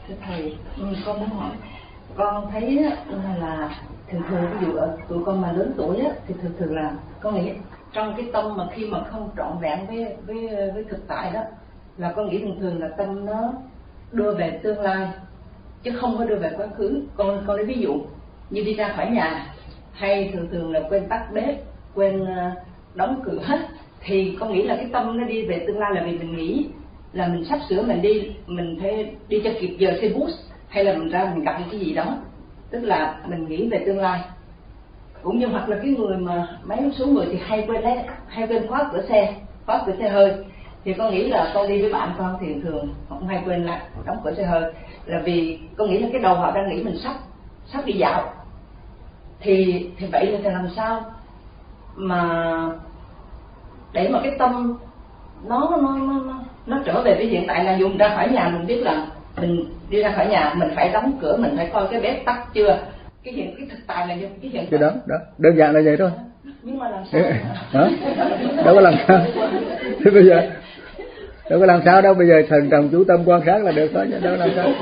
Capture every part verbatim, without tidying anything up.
Thưa thầy, ừ, con muốn hỏi, con thấy là thường thường ví dụ ở tụi con mà lớn tuổi á, thì thường thường là con nghĩ trong cái tâm mà khi mà không trọn vẹn với với với thực tại đó, là con nghĩ thường thường là tâm nó đưa về tương lai chứ không có đưa về quá khứ. Con con lấy ví dụ như đi ra khỏi nhà, hay thường thường là quên tắt bếp, quên đóng cửa hết, thì con nghĩ là cái tâm nó đi về tương lai là vì mình nghĩ là mình sắp sửa mình đi, mình phải đi cho kịp giờ xe bus, hay là mình ra mình gặp một cái gì đó, tức là mình nghĩ về tương lai. Cũng như hoặc là cái người mà mấy số người thì hay quên lấy hay quên khóa cửa xe, khóa cửa xe hơi, thì con nghĩ là con đi với bạn con thì thường không hay quên lại đóng cửa xe hơi, là vì con nghĩ là cái đầu họ đang nghĩ mình sắp sắp đi dạo. Thì thì vậy là làm sao mà để mà cái tâm nó nó nó nó, nó trở về với hiện tại, là dùng ra khỏi nhà mình biết là mình đi ra khỏi nhà mình phải đóng cửa, mình phải coi cái bếp tắt chưa, cái hiện cái thực tại là như cái hiện cái đó đó đơn giản là vậy thôi. Nhưng mà làm sao hả? Đâu có làm sao thế bây giờ đâu có làm sao đâu, bây giờ thần trọng chú tâm quan sát là được thôi, đâu làm sao.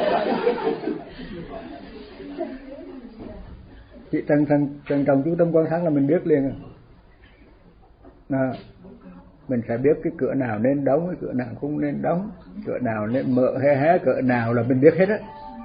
Chị thần thần thần trọng chú tâm quan sát là mình biết liền à. À, mình phải biết cái cửa nào nên đóng, cái cửa nào không nên đóng, cửa nào nên mở hay hé, cửa nào là mình biết hết á.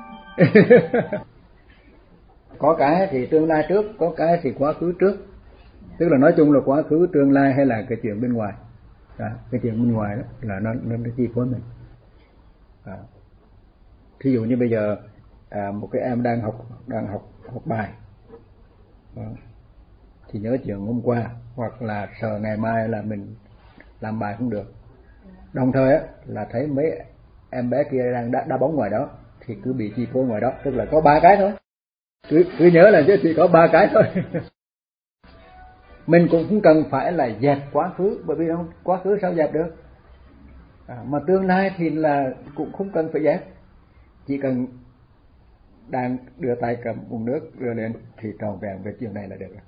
Có cái thì tương lai trước, có cái thì quá khứ trước. Tức là nói chung là quá khứ, tương lai hay là cái chuyện bên ngoài. À, cái chuyện bên ngoài đó là nó nó, nó chi phối mình. À, thí dụ như bây giờ à, một cái em đang học đang học học bài, à, thì nhớ chuyện hôm qua, hoặc là sợ ngày mai là mình làm bài không được. Đồng thời á là thấy mấy em bé kia đang đá, đá bóng ngoài đó, thì cứ bị chi phối ngoài đó. Tức là có ba cái thôi, cứ cứ nhớ là chứ chỉ có ba cái thôi. Mình cũng không cần phải là dẹp quá khứ, bởi vì không quá khứ sao dẹp được. À, mà tương lai thì là cũng không cần phải dẹp, chỉ cần đang đưa tay cầm uống nước đưa lên thì tròn vẹn về chuyện này là được.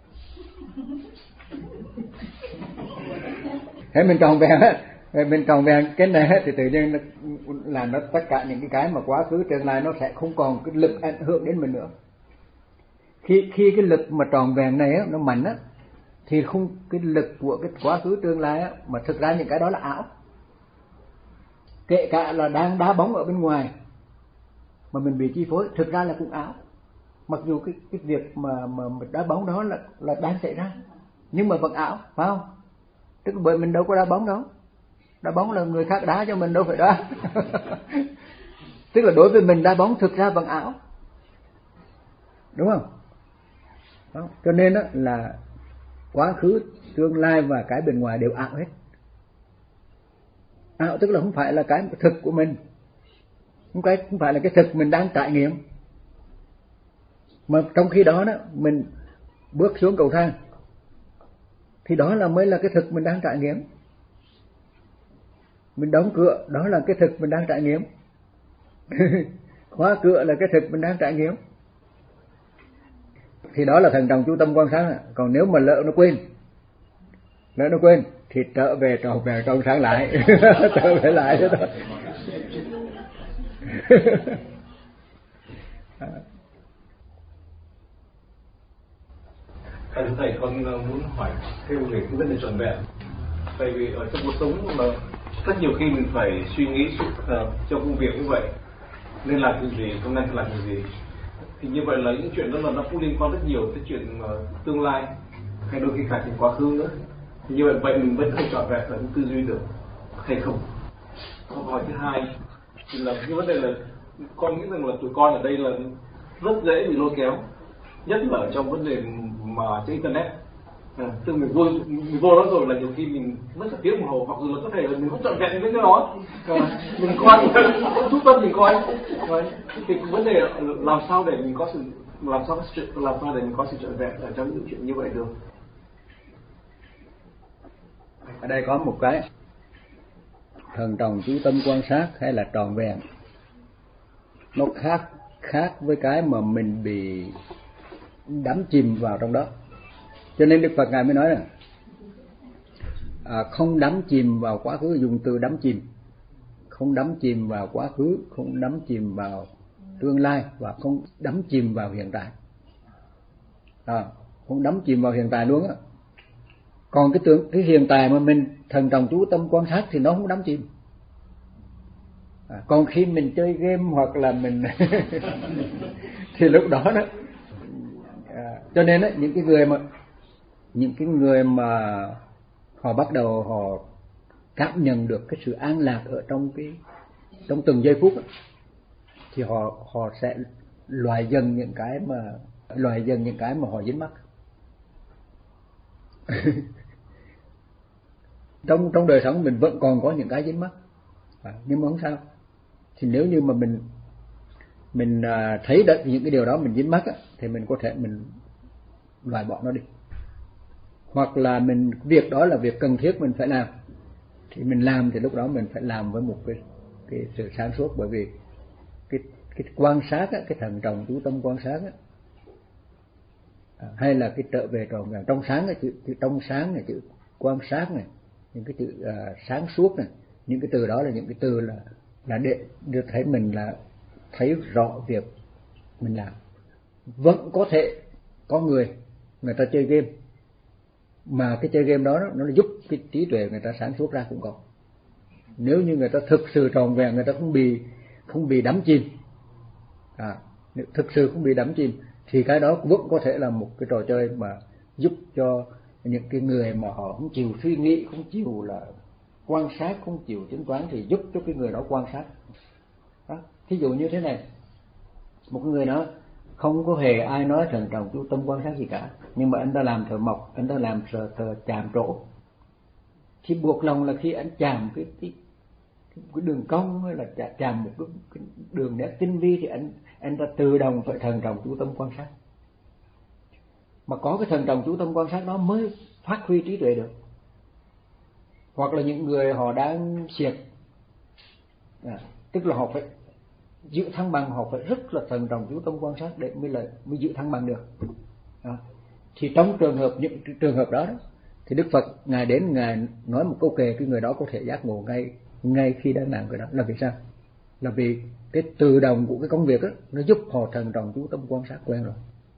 Thế mình tròn vẹn á, mình tròn vẹn cái này thì tự nhiên là nó tất cả những cái cái mà quá khứ tương lai nó sẽ không còn cái lực ảnh hưởng đến mình nữa. Khi khi cái lực mà tròn vẹn này á, nó mạnh á, thì không cái lực của cái quá khứ tương lai á, mà thực ra những cái đó là ảo. Kể cả là đang đá bóng ở bên ngoài mà mình bị chi phối, thực ra là cũng ảo. Mặc dù cái cái việc mà mà đá bóng đó là là đang xảy ra, nhưng mà vẫn ảo, phải không? Tức là bởi mình đâu có đá bóng đâu. Đá bóng là người khác đá cho mình, đâu phải đá. Tức là đối với mình đá bóng thực ra vẫn ảo, đúng không? Đó. Cho nên đó là quá khứ, tương lai và cái bên ngoài đều ảo hết. Ảo tức là không phải là cái thực của mình, không cái không phải là cái thực mình đang trải nghiệm. Mà trong khi đó đó mình bước xuống cầu thang thì đó là mới là cái thực mình đang trải nghiệm. Mình đóng cửa, đó là cái thực mình đang trải nghiệm. Khóa cửa là cái thực mình đang trải nghiệm. Thì đó là thần trọng chú tâm quan sát. Còn nếu mà lỡ nó quên, lỡ nó quên thì trở về tròn về trong sáng lại. Trở về lại đó thôi. Thưa thầy, con muốn hỏi thêm về cái vấn đề trọn vẹn. Tại vì ở trong cuộc sống mà rất nhiều khi mình phải suy nghĩ uh, trong công việc như vậy, nên làm cái gì, hôm nay làm cái gì, thì như vậy là những chuyện đó là nó cũng liên quan rất nhiều tới chuyện uh, tương lai, hay đôi khi cả chuyện quá khứ nữa. Thì như vậy vậy mình vẫn không trọn vẹn là không tư duy được hay không? Câu hỏi thứ hai thì là cái vấn đề là con nghĩ rằng là tụi con ở đây là rất dễ bị lôi kéo, nhất là ở trong vấn đề mà trên internet. À, từ mình vô mình vô đó rồi là nhiều khi mình mất cả tiếng đồng hồ, hoặc là có thể là mình không trọn vẹn với cái đó, à, mình coi không chú tâm mình coi. Rồi thì vấn đề là làm sao để mình có sự làm sao làm sao để mình có sự trọn vẹn ở trong những chuyện như vậy được. Ở đây có một cái thần trọng chú tâm quan sát hay là tròn vẹn, nó khác khác với cái mà mình bị đắm chìm vào trong đó. Cho nên Đức Phật Ngài mới nói là à, không đắm chìm vào quá khứ, dùng từ đắm chìm, không đắm chìm vào quá khứ, không đắm chìm vào tương lai và không đắm chìm vào hiện tại. À, không đắm chìm vào hiện tại luôn á. Còn cái tương cái hiện tại mà mình thần trọng chú tâm quan sát thì nó không đắm chìm. À, còn khi mình chơi game hoặc là mình thì lúc đó đó à, cho nên á, những cái người mà những cái người mà họ bắt đầu họ cảm nhận được cái sự an lạc ở trong cái trong từng giây phút á, thì họ họ sẽ loại dần những cái mà loại dần những cái mà họ dính mắc. trong trong đời sống mình vẫn còn có những cái dính mắc, à, nhưng mà không sao. Thì nếu như mà mình mình à, thấy được những cái điều đó mình dính mắc á, thì mình có thể mình loại bỏ nó đi, hoặc là mình việc đó là việc cần thiết mình phải làm thì mình làm, thì lúc đó mình phải làm với một cái cái sự sáng suốt, bởi vì cái cái quan sát á, cái thận trọng chú tâm quan sát á, à, hay là cái trở về tròn vẹn trong sáng, cái chữ, chữ trong sáng này, chữ quan sát này, những cái chữ à, sáng suốt này, những cái từ đó là những cái từ là là để được thấy mình là thấy rõ việc mình làm. Vẫn có thể có người người ta chơi game mà cái chơi game đó nó giúp cái trí tuệ người ta sáng suốt ra cũng có. Nếu như người ta thực sự tròn vẹn, người ta không bị không bị đắm chìm, à, thực sự không bị đắm chìm, thì cái đó vẫn có thể là một cái trò chơi mà giúp cho những cái người mà họ không chịu suy nghĩ, không chịu là quan sát, không chịu tính toán, thì giúp cho cái người đó quan sát. Đó. Thí dụ như thế này, một người đó không có hề ai nói thần trọng chú tâm quan sát gì cả, nhưng mà anh ta làm thợ mộc, anh ta làm thợ, thợ chạm trổ, thì buộc lòng là khi anh chạm cái cái, cái đường cong hay là chạm một cái, cái đường nét tinh vi thì anh anh ta tự động phải thần trọng chú tâm quan sát. Mà có cái thần trọng chú tâm quan sát đó mới phát huy trí tuệ được. Hoặc là những người họ đang siệt, à, tức là họ phải giữ thăng bằng, họ phải rất là thần trọng chú tâm quan sát để mới là mới giữ thăng bằng được. À, thì trong trường hợp những trường hợp đó, đó thì Đức Phật ngài đến ngài nói một câu kệ, cái người đó có thể giác ngộ ngay ngay khi đang làm cái đó. Là vì sao? Là vì cái tự động của cái công việc đó, nó giúp họ thần trọng chú tâm quan sát quen rồi.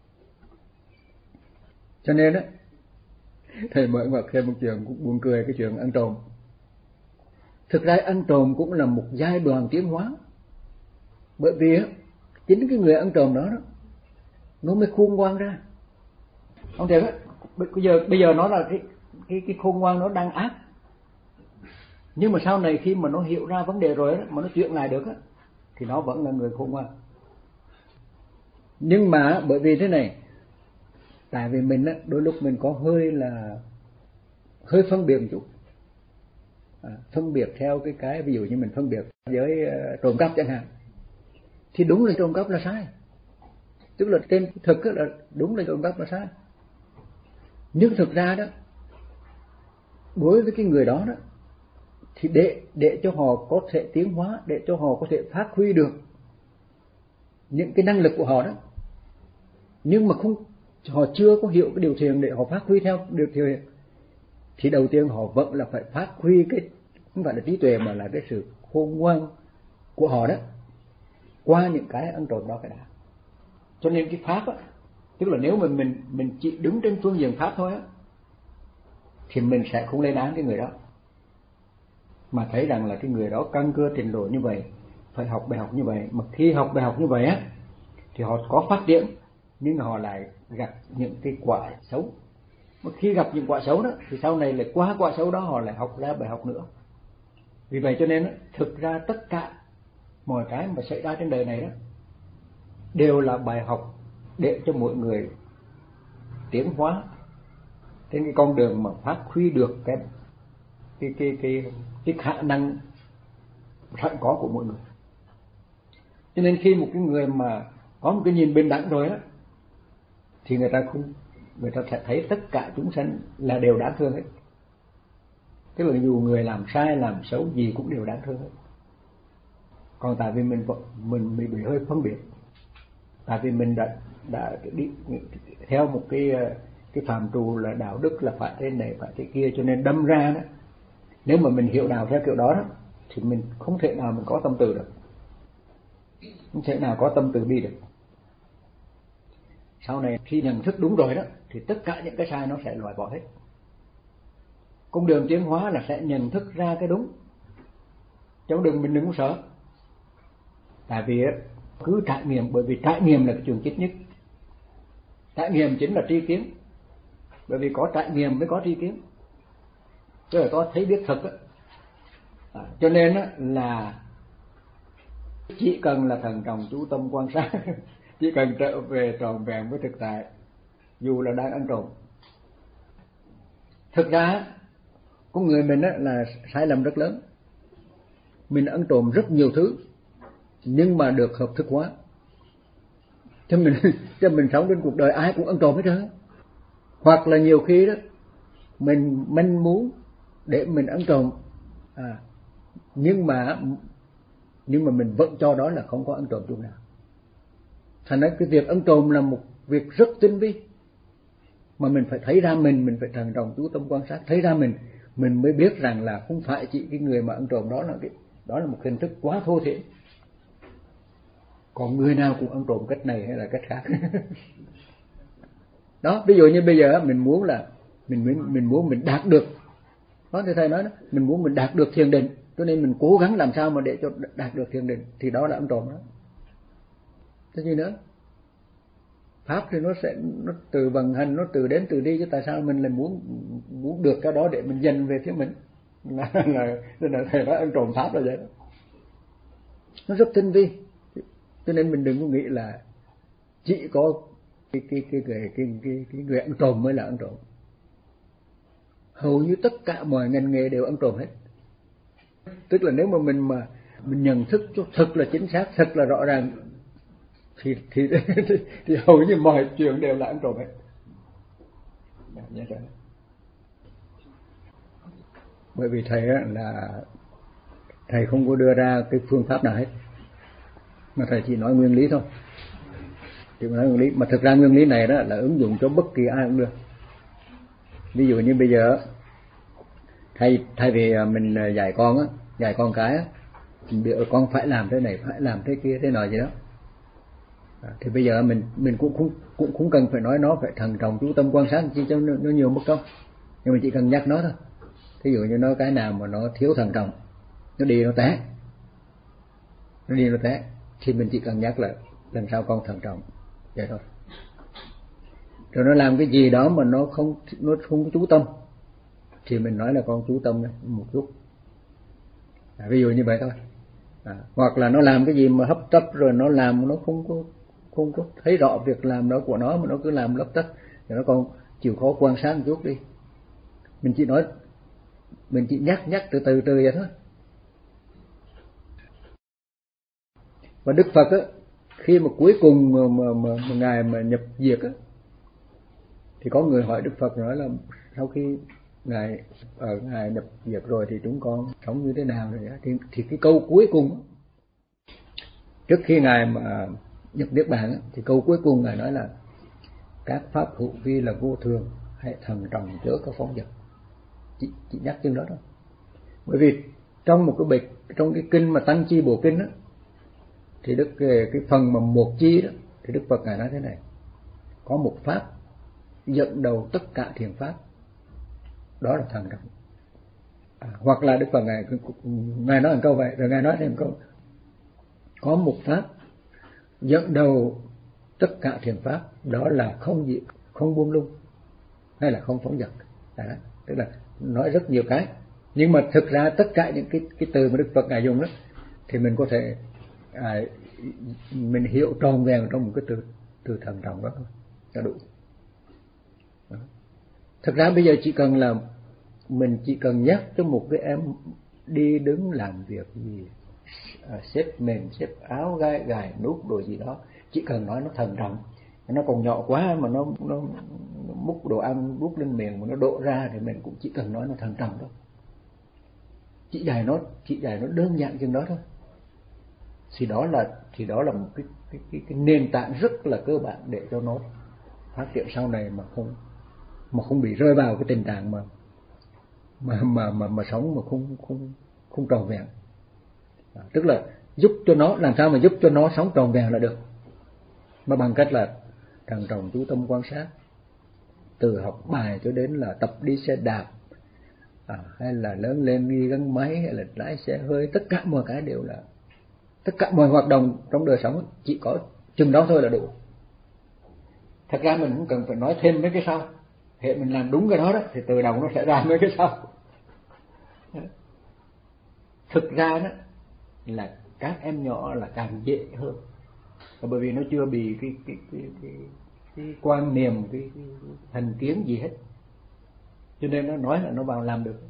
Cho nên đó, thầy mới mặc thêm một chuyện cũng buồn cười, cái chuyện ăn trộm. Thực ra ăn trộm cũng là một giai đoạn tiến hóa, bởi vì á, chính cái người ăn trộm đó, đó nó mới khôn ngoan ra. Ông thấy đó, bây giờ bây giờ nó là cái cái cái khôn ngoan nó đang ác, nhưng mà sau này khi mà nó hiểu ra vấn đề rồi đó, mà nó chuyển lại được á, thì nó vẫn là người khôn ngoan. Nhưng mà bởi vì thế này, tại vì mình á, đôi lúc mình có hơi là hơi phân biệt một chút, à, phân biệt theo cái cái ví dụ như mình phân biệt với uh, trộm cắp chẳng hạn, thì đúng là trộm cắp là sai, tức là trên thực là đúng là trộm cắp là sai. Nhưng thực ra đó, đối với cái người đó đó, thì để để cho họ có thể tiến hóa, để cho họ có thể phát huy được những cái năng lực của họ đó, nhưng mà không họ chưa có hiểu cái điều thiền để họ phát huy theo điều thiền, thì đầu tiên họ vẫn là phải phát huy cái không phải là trí tuệ mà là cái sự khôn ngoan của họ đó, qua những cái ăn trộm đó cái đã. Cho nên cái pháp á, tức là nếu mà mình mình chỉ đứng trên phương diện pháp thôi á, thì mình sẽ không lên án cái người đó, mà thấy rằng là cái người đó căn cơ trình độ như vậy, phải học bài học như vậy. Mà khi học bài học như vậy á, thì họ có phát triển, nhưng họ lại gặp những cái quả xấu. Mà khi gặp những quả xấu đó, thì sau này lại qua quả xấu đó họ lại học ra bài học nữa. Vì vậy cho nên thực ra tất cả mọi cái mà xảy ra trên đời này đó đều là bài học để cho mỗi người tiến hóa trên cái con đường mà phát huy được cái cái cái cái, cái khả năng sẵn có của mỗi người. Cho nên khi một cái người mà có một cái nhìn bình đẳng rồi đó, thì người ta không người ta sẽ thấy tất cả chúng sanh là đều đáng thương hết. Tức là dù người làm sai làm xấu gì cũng đều đáng thương hết. Còn tại vì mình mình mình bị hơi phân biệt, tại vì mình đã đã đi theo một cái cái phạm trù là đạo đức là phải thế này phải thế kia, cho nên đâm ra đó, nếu mà mình hiểu đạo theo kiểu đó, đó thì mình không thể nào mình có tâm từ được, không thể nào có tâm từ bi được. Sau này khi nhận thức đúng rồi đó thì tất cả những cái sai nó sẽ loại bỏ hết. Con đường tiến hóa là sẽ nhận thức ra cái đúng, chứ đừng mình đừng có sợ. Tại vì cứ trải nghiệm, bởi vì trải nghiệm là cái trường chích nhất. Trải nghiệm chính là tri kiến, bởi vì có trải nghiệm mới có tri kiến, chứ là có thấy biết thật á. À, cho nên á, là chỉ cần là thận trọng chú tâm quan sát, chỉ cần trở về tròn vẹn với thực tại, dù là đang ăn trộm. Thực ra con người mình á, là sai lầm rất lớn. Mình ăn trộm rất nhiều thứ nhưng mà được hợp thức hóa. Cho mình cho mình sống trên cuộc đời ai cũng ăn trộm hết trơn. Hoặc là nhiều khi đó mình manh muốn để mình ăn trộm, à, nhưng mà nhưng mà mình vẫn cho đó là không có ăn trộm chút nào. Thành ra cái việc ăn trộm là một việc rất tinh vi, mà mình phải thấy ra mình, mình phải thận trọng chú tâm quan sát, thấy ra mình, mình mới biết rằng là không phải chỉ cái người mà ăn trộm đó là cái đó là một hình thức quá thô thiển. Còn người nào cũng ăn trộm cách này hay là cách khác. Đó, ví dụ như bây giờ mình muốn là mình mình muốn mình đạt được, đó thì thầy nói đó, mình muốn mình đạt được thiền định, cho nên mình cố gắng làm sao mà để cho đạt được thiền định, thì đó là ăn trộm đó. Thế gì nữa? Pháp thì nó sẽ nó từ vận hành, nó từ đến từ đi, chứ tại sao mình lại muốn muốn được cái đó để mình dành về phía mình? Là là nên là thầy nói ăn trộm pháp là vậy đó. Nó rất tinh vi, cho nên mình đừng có nghĩ là chỉ có cái cái cái cái cái cái, cái người ăn trộm mới là ăn trộm. Hầu như tất cả mọi ngành nghề đều ăn trộm hết. Tức là nếu mà mình mà mình nhận thức cho thật là chính xác, thật là rõ ràng, thì thì thì, thì hầu như mọi chuyện đều là ăn trộm hết. Bởi vì thầy là thầy không có đưa ra cái phương pháp nào hết, mà thầy chỉ nói nguyên lý thôi. Chỉ nói nguyên lý, mà thực ra nguyên lý này đó là ứng dụng cho bất kỳ ai cũng được. Ví dụ như bây giờ thay thay vì mình dạy con á, dạy con cái á, biểu con phải làm thế này, phải làm thế kia, thế nào gì đó, à, thì bây giờ mình mình cũng cũng cũng cũng cần phải nói nó phải thận trọng chú tâm quan sát chi cho nó, nó nhiều mất công, nhưng mà chỉ cần nhắc nó thôi. Thí dụ như nó cái nào mà nó thiếu thận trọng, nó đi nó té, nó đi nó té, thì mình chỉ cần nhắc là lần sau con thận trọng vậy thôi. Rồi nó làm cái gì đó mà nó không nó không có chú tâm, thì mình nói là con chú tâm một chút, à, ví dụ như vậy thôi. À, hoặc là nó làm cái gì mà hấp tấp rồi nó làm nó không có không có thấy rõ việc làm đó của nó, mà nó cứ làm lấp tấp, thì nó còn chịu khó quan sát một chút đi. Mình chỉ nói, mình chỉ nhắc nhắc từ từ từ vậy thôi. Và Đức Phật á, khi mà cuối cùng mà, mà, mà, mà ngài mà nhập diệt á, thì có người hỏi Đức Phật nói là sau khi ngài ở ngài nhập diệt rồi thì chúng con sống như thế nào rồi đó. Thì, thì cái câu cuối cùng trước khi ngài mà nhập niết bàn á, thì câu cuối cùng ngài nói là các pháp hữu vi là vô thường, hãy thận trọng chớ có phóng dật. Chỉ, chỉ nhắc chừng đó thôi. Bởi vì trong một cái bịch, trong cái kinh mà Tăng Chi Bổ Kinh á, thì đức cái phần mà một chi đó, thì Đức Phật ngài nói thế này: có một pháp dẫn đầu tất cả thiền pháp, đó là thận trọng. À, hoặc là Đức Phật ngài ngài nói một câu vậy, rồi ngài nói thêm một câu: có một pháp dẫn đầu tất cả thiền pháp, đó là không gì không buông lung, hay là không phóng dật. Đó, tức là nói rất nhiều cái, nhưng mà thực ra tất cả những cái cái từ mà Đức Phật ngài dùng đó thì mình có thể à, mình hiểu tròn vẹn trong một cái từ từ thận trọng đó thôi là đủ. Đó. Thực ra bây giờ chỉ cần là mình chỉ cần nhắc cho một cái em đi đứng làm việc gì, à, xếp mền xếp áo gai gài nút đồ gì đó, chỉ cần nói nó thận trọng. Nó còn nhỏ quá mà nó nó, nó múc đồ ăn đút lên miệng mà nó đổ ra, thì mình cũng chỉ cần nói nó thận trọng thôi. Chỉ dạy nó chỉ dạy nó đơn giản chừng đó thôi. Thì đó là thì đó là một cái cái cái, cái nền tảng rất là cơ bản để cho nó phát triển sau này mà không mà không bị rơi vào cái tình trạng mà mà mà mà, mà sống mà không không không tròn vẹn. À, tức là giúp cho nó, làm sao mà giúp cho nó sống tròn vẹn là được, mà bằng cách là thận trọng chú tâm quan sát, từ học bài cho đến là tập đi xe đạp, à, hay là lớn lên đi gắn máy, hay là lái xe hơi, tất cả mọi cái đều là, tất cả mọi hoạt động trong đời sống chỉ có chừng đó thôi là đủ. Thật ra mình cũng cần phải nói thêm mấy cái sau, hệ mình làm đúng cái đó đó thì tự động nó sẽ ra mấy cái sau. Thực ra đó là các em nhỏ là càng dễ hơn, bởi vì nó chưa bị cái cái cái cái, cái quan niệm, cái, cái, cái thành kiến gì hết, cho nên nó nói là nó vào làm được.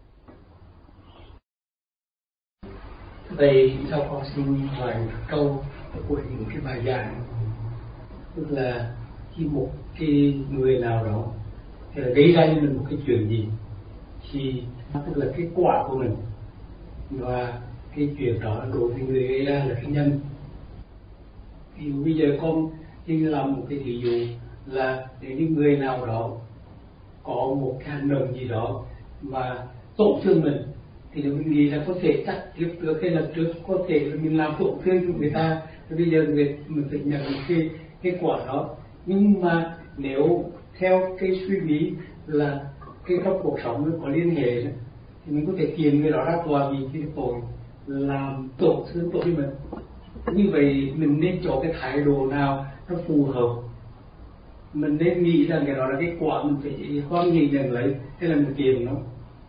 Vậy sau con xin hỏi một câu của những cái bài giảng, tức là khi một cái người nào đó hay là gây ra cho mình một cái chuyện gì thì tức là cái quả của mình, và cái chuyện đó đối với người gây ra là cái nhân. Thì bây giờ con xin làm một cái ví dụ là nếu như người nào đó có một cái hành động gì đó mà tổn thương mình, thì mình nghĩ là có thể chắc lúc trước hay lần trước có thể là mình làm tổn thương cho người ta, thì bây giờ người mình phải nhận cái cái quả đó. Nhưng mà nếu theo cái suy nghĩ là cái trong cuộc sống nó có liên hệ đó, thì mình có thể kiện người đó ra tòa vì cái tội làm tổn thương tội mình. Như vậy mình nên chọn cái thái độ nào nó phù hợp? Mình nên nghĩ rằng cái đó là cái quả mình phải hoan nghênh nhận lấy, hay là mình kiện nó?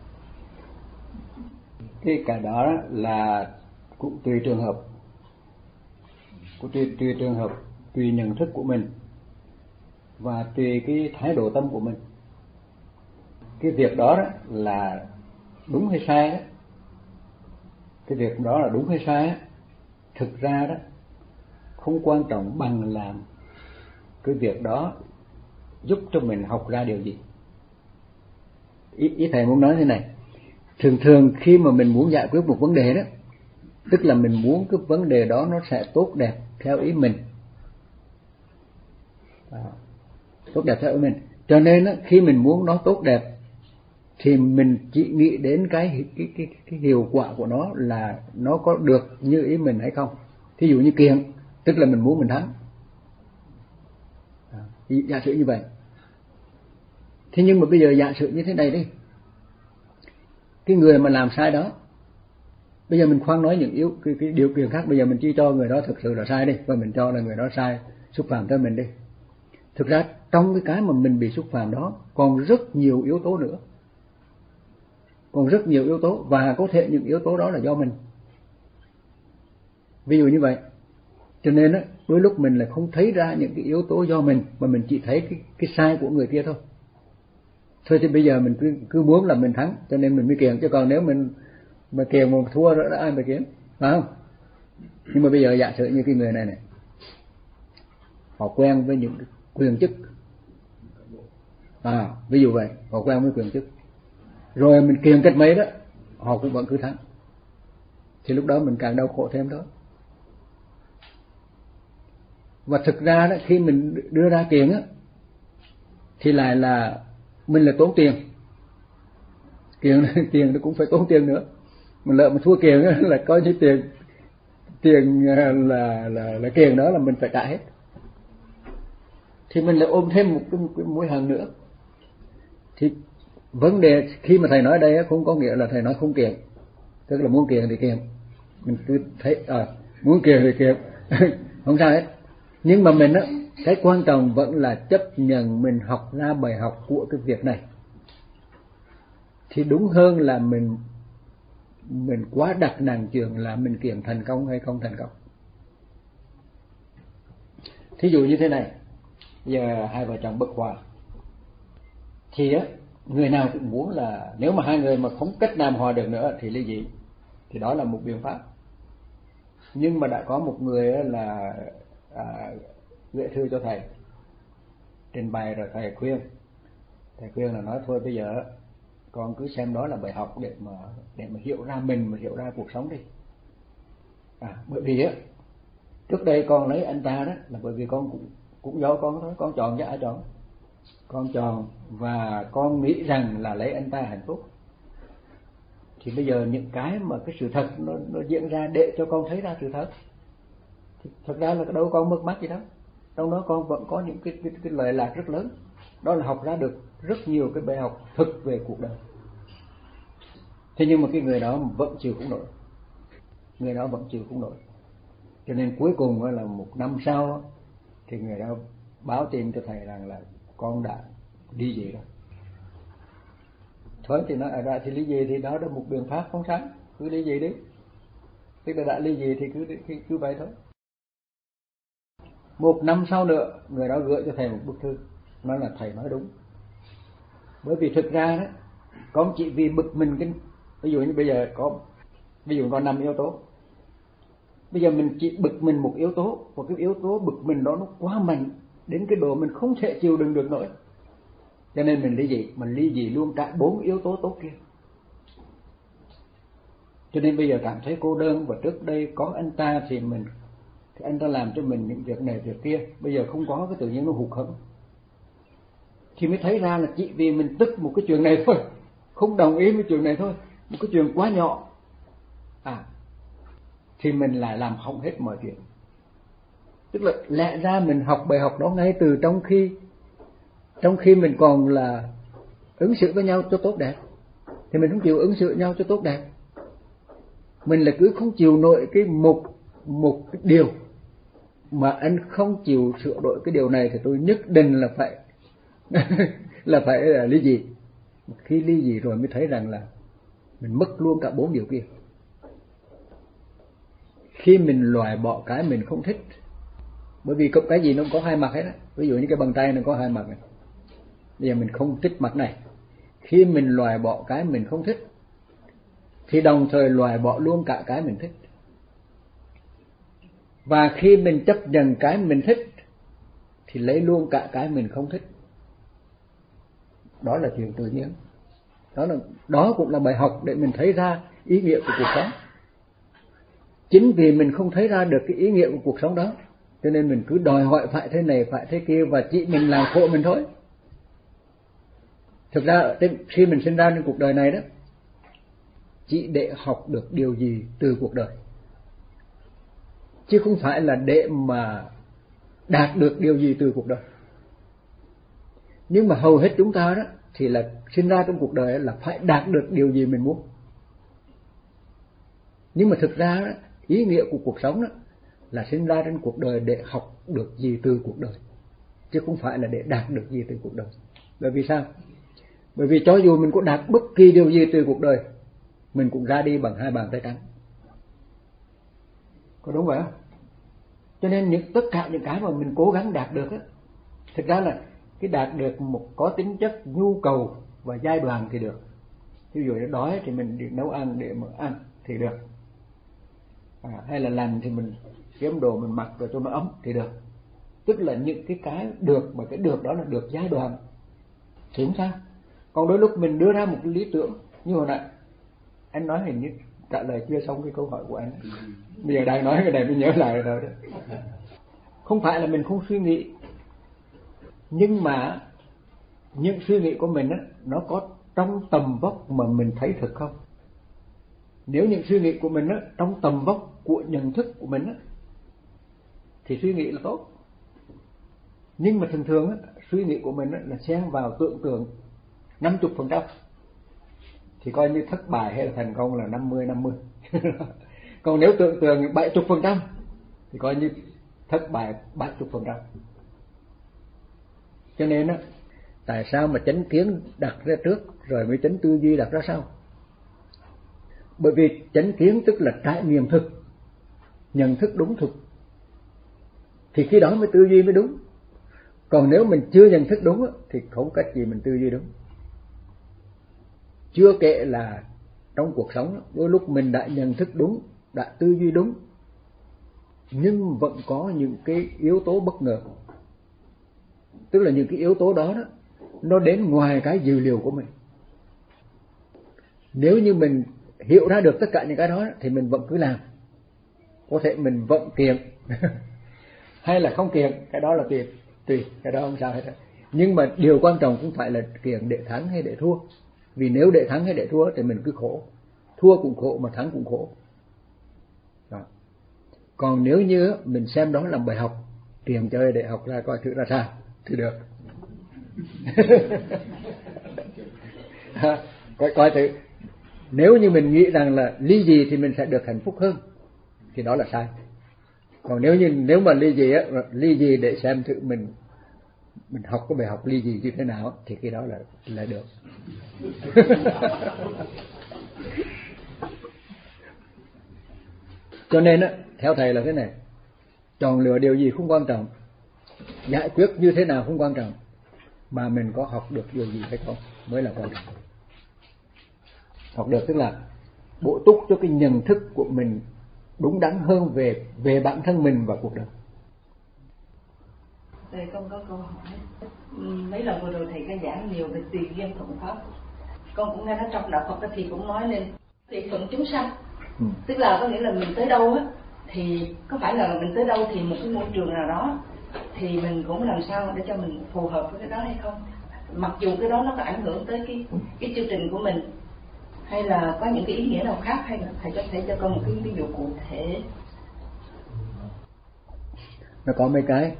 Cái cả đó là cũng tùy trường hợp, cũng tùy, tùy trường hợp, tùy nhận thức của mình và tùy cái thái độ tâm của mình. Cái việc đó, đó là đúng hay sai đó, cái việc đó là đúng hay sai đó, thực ra đó không quan trọng bằng làm cái việc đó giúp cho mình học ra điều gì. Ý, ý thầy muốn nói thế này, thường thường khi mà mình muốn giải quyết một vấn đề đó, tức là mình muốn cái vấn đề đó nó sẽ tốt đẹp theo ý mình, à, tốt đẹp theo ý mình. Cho nên đó, khi mình muốn nó tốt đẹp thì mình chỉ nghĩ đến cái, cái, cái, cái hiệu quả của nó là nó có được như ý mình hay không. Thí dụ như kiện, tức là mình muốn mình thắng, à, giả sử như vậy. Thế nhưng mà bây giờ giả sử như thế này đi, cái người mà làm sai đó, bây giờ mình khoan nói những yếu cái, cái điều kiện khác, bây giờ mình chỉ cho người đó thực sự là sai đi, và mình cho là người đó sai, xúc phạm tới mình đi. Thực ra trong cái cái mà mình bị xúc phạm đó còn rất nhiều yếu tố nữa, còn rất nhiều yếu tố, và có thể những yếu tố đó là do mình. Ví dụ như vậy, cho nên đó, đôi lúc mình lại không thấy ra những cái yếu tố do mình, mà mình chỉ thấy cái, cái sai của người kia thôi. Thôi thì bây giờ mình cứ, cứ muốn là mình thắng, cho nên mình mới kiện, chứ còn nếu mình mà kiện mà thua rồi ai mà kiện, phải không? Nhưng mà bây giờ giả sử như cái người này này, họ quen với những quyền chức, à ví dụ vậy, họ quen với quyền chức, rồi mình kiện cách mấy đó họ cũng vẫn cứ thắng, thì lúc đó mình càng đau khổ thêm đó. Và thực ra đó, khi mình đưa ra kiện á thì lại là mình là tốn tiền, kiện tiền nó cũng phải tốn tiền nữa. Mình lỡ mà thua kiện á là coi như tiền tiền là là là kiện đó là mình phải trả hết, thì mình lại ôm thêm một cái, một cái mối hận nữa. Thì vấn đề khi mà thầy nói đây không có nghĩa là thầy nói không kiện, tức là muốn kiện thì kiện, mình cứ thấy à, muốn kiện thì kiện không sao hết. Nhưng mà mình á, cái quan trọng vẫn là chấp nhận mình học ra bài học của cái việc này, thì đúng hơn là mình mình quá đặt nặng chuyện là mình kiện thành công hay không thành công. Thí dụ như thế này, giờ hai vợ chồng bất hòa, thì á người nào cũng muốn là nếu mà hai người mà không cách nào hòa được nữa thì ly dị, thì đó là một biện pháp. Nhưng mà đã có một người là à, gửi thư cho thầy, trình bày rồi thầy khuyên, thầy khuyên là nói thôi bây giờ con cứ xem đó là bài học để mà để mà hiểu ra mình, mà hiểu ra cuộc sống đi. À, bởi vì á trước đây con lấy anh ta đó là bởi vì con cũng cũng do con thôi, con chọn chứ ai chọn, con chọn và con nghĩ rằng là lấy anh ta hạnh phúc. Thì bây giờ những cái mà cái sự thật nó, nó diễn ra để cho con thấy ra sự thật, thì thật ra là đâu con mất mát gì đâu. Trong đó con vẫn có những cái, cái, cái lợi lạc rất lớn. Đó là học ra được rất nhiều cái bài học thực về cuộc đời. Thế nhưng mà cái người đó vẫn chịu không nổi. Người đó vẫn chịu không nổi. Cho nên cuối cùng là một năm sau thì người đó báo tin cho thầy rằng là con đã ly dị rồi. Thôi thì nói ở ra thì ly dị thì đó là một biện pháp không sáng, cứ ly dị đi. Tức là đã ly dị thì cứ, cứ, cứ vậy thôi. Một năm sau nữa người đó gửi cho thầy một bức thư, nói là thầy nói đúng. Bởi vì thực ra đó, con chỉ vì bực mình cái, ví dụ như bây giờ có, ví dụ có năm yếu tố. Bây giờ mình chỉ bực mình một yếu tố, một cái yếu tố bực mình đó nó quá mạnh đến cái độ mình không thể chịu đựng được nổi. Cho nên mình ly dị, mình ly dị luôn cả bốn yếu tố tốt kia. Cho nên bây giờ cảm thấy cô đơn, và trước đây có anh ta thì mình thì anh ta làm cho mình những việc này việc kia, bây giờ không có cái tự nhiên nó hụt hẫng. Thì mới thấy ra là chỉ vì mình tức một cái chuyện này thôi, không đồng ý với chuyện này thôi, một cái chuyện quá nhỏ, à thì mình lại làm hỏng hết mọi chuyện. Tức là lẽ ra mình học bài học đó ngay từ trong khi trong khi mình còn là ứng xử với nhau cho tốt đẹp, thì mình không chịu ứng xử với nhau cho tốt đẹp. Mình là cứ không chịu nổi cái một một cái điều mà anh không chịu sửa đổi cái điều này thì tôi nhất định là phải là phải là ly dị. Khi ly dị rồi mới thấy rằng là mình mất luôn cả bốn điều kia. Khi mình loại bỏ cái mình không thích, bởi vì cái gì nó có hai mặt hết á. Ví dụ như cái bàn tay nó có hai mặt này, bây giờ mình không thích mặt này. Khi mình loại bỏ cái mình không thích thì đồng thời loại bỏ luôn cả cái mình thích. Và khi mình chấp nhận cái mình thích thì lấy luôn cả cái mình không thích. Đó là chuyện tự nhiên. Đó là đó cũng là bài học để mình thấy ra ý nghĩa của cuộc sống. Chính vì mình không thấy ra được cái ý nghĩa của cuộc sống đó, cho nên mình cứ đòi hỏi phải thế này phải thế kia, và chỉ mình làm khổ mình thôi. Thực ra khi mình sinh ra trên cuộc đời này đó, chỉ để học được điều gì từ cuộc đời, chứ không phải là để mà đạt được điều gì từ cuộc đời. Nhưng mà hầu hết chúng ta đó thì là sinh ra trong cuộc đời là phải đạt được điều gì mình muốn. Nhưng mà thực ra đó, ý nghĩa của cuộc sống đó là sinh ra trên cuộc đời để học được gì từ cuộc đời, chứ không phải là để đạt được gì từ cuộc đời. Bởi vì sao? Bởi vì cho dù mình có đạt bất kỳ điều gì từ cuộc đời, mình cũng ra đi bằng hai bàn tay trắng. Có đúng vậy không? Cho nên những tất cả những cái mà mình cố gắng đạt được á, thực ra là cái đạt được một có tính chất nhu cầu và giai đoạn thì được. Ví dụ như đói thì mình đi nấu ăn để mà ăn thì được, à, hay là lành thì mình kiếm đồ mình mặc rồi cho nó ấm thì được. Tức là những cái cái được, mà cái được đó là được giai đoạn thì không sao. Còn đôi lúc mình đưa ra một cái lý tưởng như hồi nãy anh nói, hình như trả lời chưa xong cái câu hỏi của anh. Bây giờ đang nói cái này mới nhớ lại rồi đó. Không phải là mình không suy nghĩ, nhưng mà những suy nghĩ của mình á, nó có trong tầm vóc mà mình thấy thực không? Nếu những suy nghĩ của mình á, trong tầm vóc của nhận thức của mình á, thì suy nghĩ là tốt. Nhưng mà thường thường á, suy nghĩ của mình á, là xen vào tưởng tượng năm mươi phần trăm, thì coi như thất bại hay là thành công là năm mươi năm mươi. Còn nếu tưởng tượng bảy mươi phần trăm thì coi như thất bại bảy mươi phần trăm. Cho nên á, tại sao mà chánh kiến đặt ra trước rồi mới chánh tư duy đặt ra sau? Bởi vì chánh kiến tức là trải nghiệm thực, nhận thức đúng thực, thì khi đó mới tư duy mới đúng. Còn nếu mình chưa nhận thức đúng thì không cách gì mình tư duy đúng. Chưa kể là trong cuộc sống đôi lúc mình đã nhận thức đúng, đã tư duy đúng, nhưng vẫn có những cái yếu tố bất ngờ. Tức là những cái yếu tố đó, đó nó đến ngoài cái dữ liệu của mình. Nếu như mình hiểu ra được tất cả những cái đó thì mình vẫn cứ làm. Có thể mình vẫn kiện hay là không kiện, cái đó là tùy, tùy cái đó không sao hết. Nhưng mà điều quan trọng không phải là kiện để thắng hay để thua. Vì nếu để thắng hay để thua thì mình cứ khổ. thua cũng khổ mà thắng cũng khổ. Đó. Còn nếu như mình xem đó làm bài học, tiền chơi để học ra coi thử ra sao thì được. coi coi thử, nếu như mình nghĩ rằng là ly dị thì mình sẽ được hạnh phúc hơn thì đó là sai. Còn nếu như nếu mà ly dị á, ly dị để xem thử mình mình học cái bài học ly dị như thế nào thì cái đó là là được. Cho nên á, theo thầy là thế này, chọn lựa điều gì không quan trọng, giải quyết như thế nào không quan trọng, mà mình có học được điều gì hay không mới là quan trọng. Học được tức là bổ túc cho cái nhận thức của mình đúng đắn hơn về về bản thân mình và cuộc đời. Đây con có câu hỏi. Mấy lần vừa rồi thầy có giảng nhiều về tùy duyên thuận pháp. Con cũng nghe nói trong đạo Phật thì cũng nói lên tùy thuận chúng sanh. Ừ. Tức là có nghĩa là mình tới đâu á thì có phải là mình tới đâu thì một cái môi trường nào đó thì mình cũng làm sao để cho mình phù hợp với cái đó hay không? Mặc dù cái đó nó có ảnh hưởng tới cái cái chương trình của mình, hay là có những cái ý nghĩa nào khác, hay là thầy có thể cho con một cái ví dụ cụ thể? Nó có mấy cái.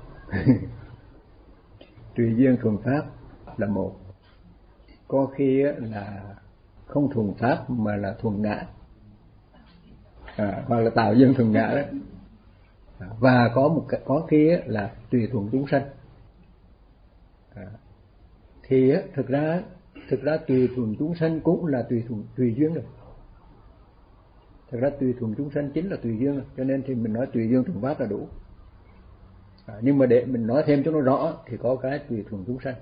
Tùy duyên thuận pháp là một, có khi là không thuận pháp mà là thuận ngã, à, hoặc là tạo duyên thuận ngã đó. Và có một cái, có khi là tùy thuận chúng sanh. À, thì thực ra thực ra tùy thuận chúng sanh cũng là tùy thuận tùy duyên rồi. Thực ra tùy thuận chúng sanh chính là tùy duyên rồi. Cho nên thì mình nói tùy duyên thuận pháp là đủ. À, nhưng mà để mình nói thêm cho nó rõ thì có cái tùy thuận chúng sanh.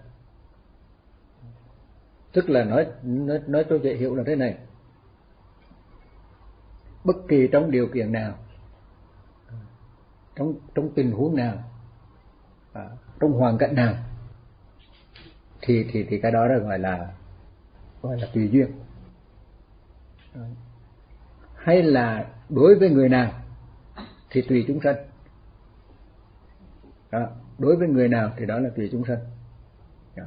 Tức là nói nói, nói cho dễ hiểu là thế này. Bất kỳ trong điều kiện nào, trong trong tình huống nào, à, trong hoàn cảnh nào thì thì thì cái đó là gọi là gọi là tùy duyên. À, hay là đối với người nào thì tùy chúng sanh. Đó, đối với người nào thì đó là tùy chúng sanh. Đó.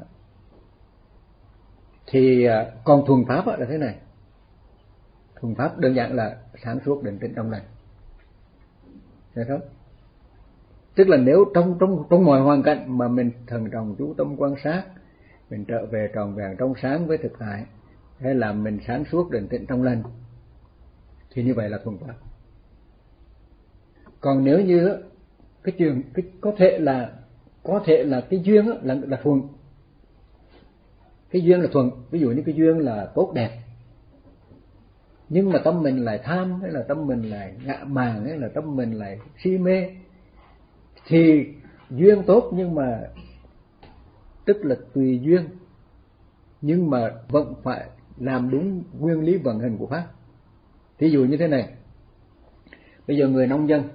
Thì còn thuần pháp là thế này. Thuần pháp đơn giản là sáng suốt định tĩnh trong lành. Thấy không? Tức là nếu trong trong trong mọi hoàn cảnh mà mình thần trọng chú tâm quan sát, mình trở về tròn vẹn trong sáng với thực tại, hay là mình sáng suốt định tĩnh trong lành, thì như vậy là thuần pháp. Còn nếu như cái chuyện cái có thể là có thể là cái duyên là là thuần, cái duyên là thuần, ví dụ như cái duyên là tốt đẹp, nhưng mà tâm mình lại tham, hay là tâm mình lại ngạ mạn, hay là tâm mình lại si mê, thì duyên tốt nhưng mà tức là tùy duyên, nhưng mà vẫn phải làm đúng nguyên lý vận hành của pháp. Ví dụ như thế này, bây giờ người nông dân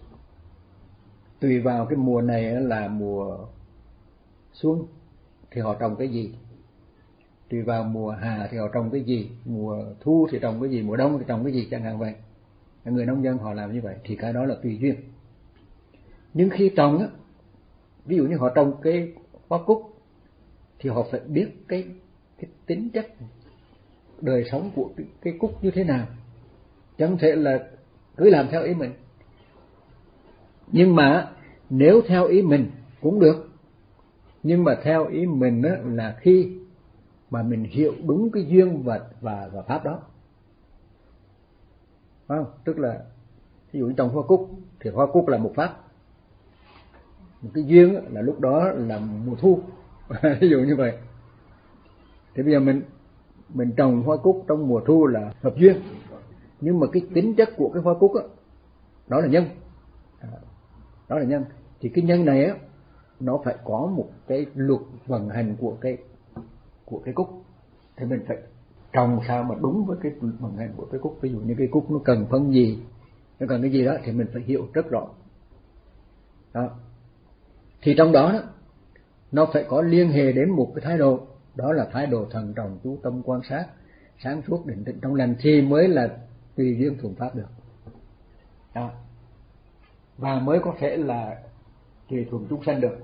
tùy vào cái mùa này là mùa xuân thì họ trồng cái gì, tùy vào mùa hạ thì họ trồng cái gì, mùa thu thì trồng cái gì, mùa đông thì trồng cái gì chẳng hạn vậy. Người nông dân họ làm như vậy thì cái đó là tùy duyên. Nhưng khi trồng á, ví dụ như họ trồng cái hoa cúc thì họ phải biết cái cái tính chất đời sống của cái, cái cúc như thế nào, chẳng thể là cứ làm theo ý mình. Nhưng mà nếu theo ý mình cũng được, nhưng mà theo ý mình á, là khi mà mình hiểu đúng cái duyên và và và pháp đó, không? Tức là ví dụ trồng hoa cúc thì hoa cúc là một pháp, một cái duyên là lúc đó là mùa thu. Ví dụ như vậy. Thì bây giờ mình mình trồng hoa cúc trong mùa thu là hợp duyên, nhưng mà cái tính chất của cái hoa cúc đó, đó là nhân, đó là nhân. Thì cái nhân này á, nó phải có một cái luật vận hành của cái của cái cúc, thì mình phải trồng sao mà đúng với cái vận hành của cái cúc. Ví dụ như cái cúc nó cần phân gì, nó cần cái gì đó thì mình phải hiểu rất rõ. Đó. Thì trong đó, đó nó phải có liên hệ đến một cái thái độ, đó là thái độ thần trọng chú tâm quan sát, sáng suốt định tĩnh trong lành, thì mới là tùy duyên thuận pháp được. Đó. Và mới có thể là tùy thuận chúng sanh được.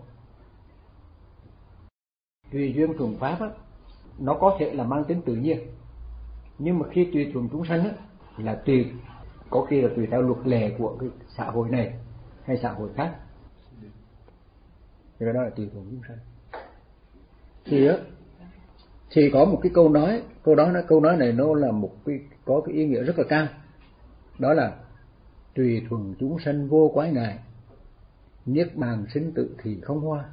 Tùy duyên thuận pháp á, nó có thể là mang tính tự nhiên, Nhưng mà khi tùy thuận chúng sanh á, là tùy, có khi là tùy theo luật lệ của cái xã hội này hay xã hội khác, thì đó là tùy thuận chúng sanh. Thì á, thì có một cái câu nói, câu đó câu nói này nó là một cái có cái ý nghĩa rất là cao, đó là tùy thuận chúng sanh vô quái ngại, niết bàn sinh tử thì không hoa.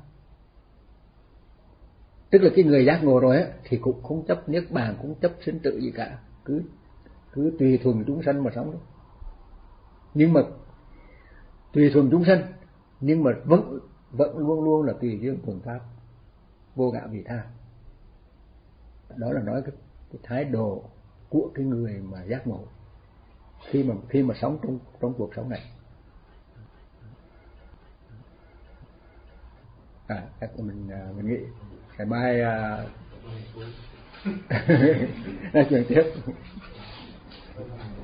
Tức là cái người giác ngộ rồi á thì cũng không chấp niết bàn, cũng chấp sinh tử gì cả, cứ cứ tùy thuận chúng sanh mà sống. Nhưng mà tùy thuận chúng sanh nhưng mà vẫn vẫn luôn luôn là tùy duyên thuận pháp, vô ngã vị tha. Đó là nói cái, cái thái độ của cái người mà giác ngộ khi mà khi mà sống trong trong cuộc sống này. À, chắc mình mình nghĩ ngày mai nói chuyện tiếp.